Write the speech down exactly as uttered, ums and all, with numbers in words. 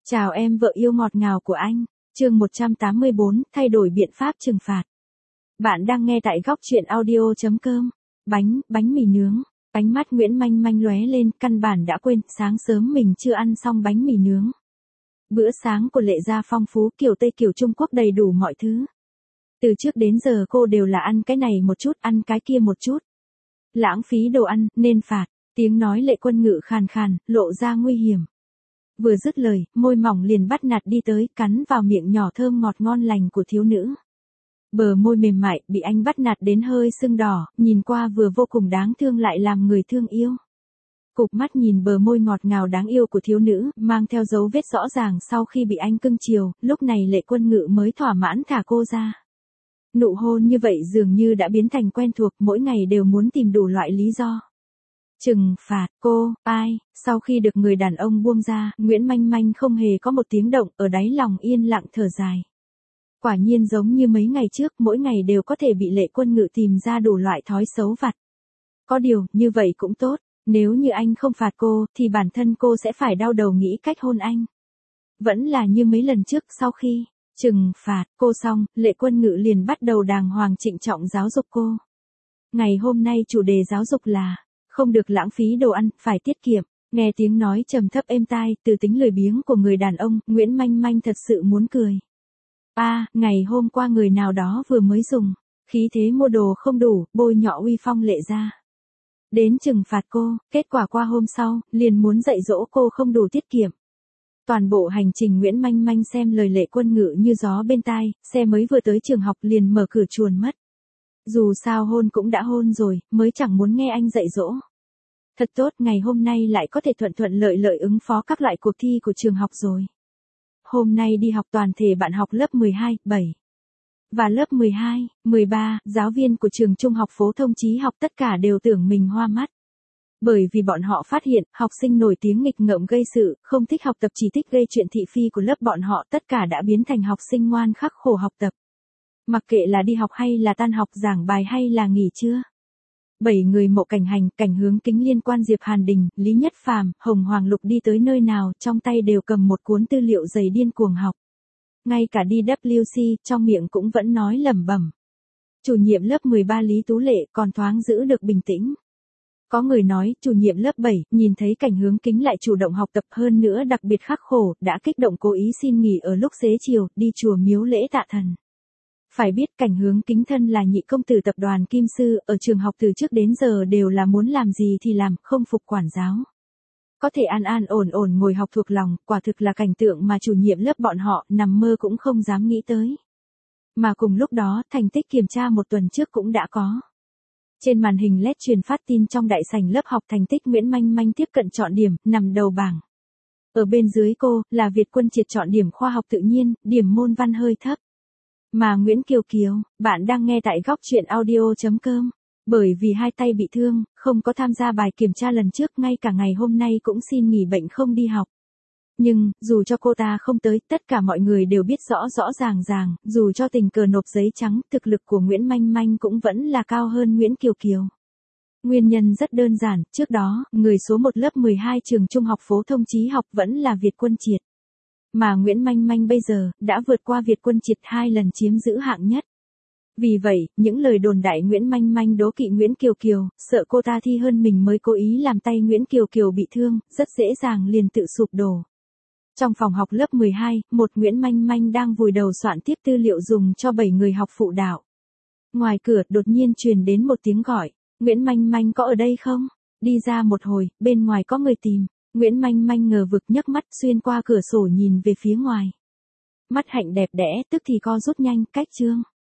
Chào em vợ yêu ngọt ngào của anh, chương một trăm tám mươi bốn, thay đổi biện pháp trừng phạt. Bạn đang nghe tại góc truyện audio chấm com. Bánh, bánh mì nướng. Ánh mắt Nguyễn Manh Manh lóe lên, căn bản đã quên, sáng sớm mình chưa ăn xong bánh mì nướng. Bữa sáng của Lệ gia phong phú, kiểu Tây kiểu Trung Quốc, đầy đủ mọi thứ. Từ trước đến giờ cô đều là ăn cái này một chút, ăn cái kia một chút. Lãng phí đồ ăn, nên phạt. Tiếng nói Lệ Quân Ngự khàn khàn, lộ ra nguy hiểm. Vừa dứt lời, môi mỏng liền bắt nạt đi tới, cắn vào miệng nhỏ thơm ngọt ngon lành của thiếu nữ. Bờ môi mềm mại, bị anh bắt nạt đến hơi sưng đỏ, nhìn qua vừa vô cùng đáng thương lại làm người thương yêu. Cụp mắt nhìn bờ môi ngọt ngào đáng yêu của thiếu nữ, mang theo dấu vết rõ ràng sau khi bị anh cưng chiều, lúc này Lệ Quân Ngự mới thỏa mãn thả cô ra. Nụ hôn như vậy dường như đã biến thành quen thuộc, mỗi ngày đều muốn tìm đủ loại lý do. Trừng phạt cô, ai, sau khi được người đàn ông buông ra, Nguyễn Manh Manh không hề có một tiếng động, ở đáy lòng yên lặng thở dài. Quả nhiên giống như mấy ngày trước, mỗi ngày đều có thể bị Lệ Quân Ngự tìm ra đủ loại thói xấu vặt. Có điều, như vậy cũng tốt, nếu như anh không phạt cô, thì bản thân cô sẽ phải đau đầu nghĩ cách hôn anh. Vẫn là như mấy lần trước, sau khi trừng phạt cô xong, Lệ Quân Ngự liền bắt đầu đàng hoàng trịnh trọng giáo dục cô. Ngày hôm nay chủ đề giáo dục là không được lãng phí đồ ăn, phải tiết kiệm. Nghe tiếng nói trầm thấp êm tai, từ tính lười biếng của người đàn ông, Nguyễn Manh Manh thật sự muốn cười. A, à, ngày hôm qua người nào đó vừa mới dùng khí thế mua đồ không đủ, bôi nhọ uy phong Lệ gia. Đến trừng phạt cô, kết quả qua hôm sau, liền muốn dạy dỗ cô không đủ tiết kiệm. Toàn bộ hành trình Nguyễn Manh Manh xem lời Lệ Quân Ngự như gió bên tai, xe mới vừa tới trường học liền mở cửa chuồn mất. Dù sao hôn cũng đã hôn rồi, mới chẳng muốn nghe anh dạy dỗ. Thật tốt, ngày hôm nay lại có thể thuận thuận lợi lợi ứng phó các loại cuộc thi của trường học rồi. Hôm nay đi học toàn thể bạn học lớp mười hai, bảy và lớp mười hai, mười ba, giáo viên của trường trung học phổ thông Chí Học tất cả đều tưởng mình hoa mắt. Bởi vì bọn họ phát hiện, học sinh nổi tiếng nghịch ngợm gây sự, không thích học tập chỉ thích gây chuyện thị phi của lớp bọn họ tất cả đã biến thành học sinh ngoan khắc khổ học tập. Mặc kệ là đi học hay là tan học, giảng bài hay là nghỉ trưa. Bảy người Mộ Cảnh Hành, Cảnh Hướng Kính liên quan Diệp Hàn Đình, Lý Nhất Phàm, Hồng Hoàng Lục đi tới nơi nào, trong tay đều cầm một cuốn tư liệu dày điên cuồng học. Ngay cả đi W C, trong miệng cũng vẫn nói lẩm bẩm. Chủ nhiệm lớp mười ba Lý Tú Lệ còn thoáng giữ được bình tĩnh. Có người nói, chủ nhiệm lớp bảy, nhìn thấy Cảnh Hướng Kính lại chủ động học tập hơn nữa đặc biệt khắc khổ, đã kích động cố ý xin nghỉ ở lúc xế chiều, đi chùa miếu lễ tạ thần. Phải biết Cảnh Hướng Kính thân là nhị công tử tập đoàn Kim Sư, ở trường học từ trước đến giờ đều là muốn làm gì thì làm, không phục quản giáo. Có thể an an ổn ổn ngồi học thuộc lòng, quả thực là cảnh tượng mà chủ nhiệm lớp bọn họ nằm mơ cũng không dám nghĩ tới. Mà cùng lúc đó, thành tích kiểm tra một tuần trước cũng đã có. Trên màn hình led truyền phát tin trong đại sảnh lớp học thành tích Nguyễn Manh Manh tiếp cận chọn điểm, nằm đầu bảng. Ở bên dưới cô, là Việt Quân Triệt chọn điểm khoa học tự nhiên, điểm môn văn hơi thấp. Mà Nguyễn Kiều Kiều, bạn đang nghe tại góc truyện audio chấm com. Bởi vì hai tay bị thương, không có tham gia bài kiểm tra lần trước, ngay cả ngày hôm nay cũng xin nghỉ bệnh không đi học. Nhưng, dù cho cô ta không tới, tất cả mọi người đều biết rõ rõ ràng ràng, dù cho tình cờ nộp giấy trắng, thực lực của Nguyễn Manh Manh cũng vẫn là cao hơn Nguyễn Kiều Kiều. Nguyên nhân rất đơn giản, trước đó, người số một lớp mười hai trường trung học phổ thông Chí Học vẫn là Việt Quân Triệt. Mà Nguyễn Manh Manh bây giờ, đã vượt qua Việt Quân Triệt hai lần chiếm giữ hạng nhất. Vì vậy, những lời đồn đại Nguyễn Manh Manh đố kỵ Nguyễn Kiều Kiều, sợ cô ta thi hơn mình mới cố ý làm tay Nguyễn Kiều Kiều bị thương, rất dễ dàng liền tự sụp đổ. Trong phòng học lớp mười hai, một Nguyễn Manh Manh đang vùi đầu soạn tiếp tư liệu dùng cho bảy người học phụ đạo. Ngoài cửa, đột nhiên truyền đến một tiếng gọi, Nguyễn Manh Manh có ở đây không? Đi ra một hồi, bên ngoài có người tìm. Nguyễn Manh Manh ngờ vực nhấc mắt xuyên qua cửa sổ nhìn về phía ngoài. Mắt hạnh đẹp đẽ, tức thì co rút nhanh, cách chương.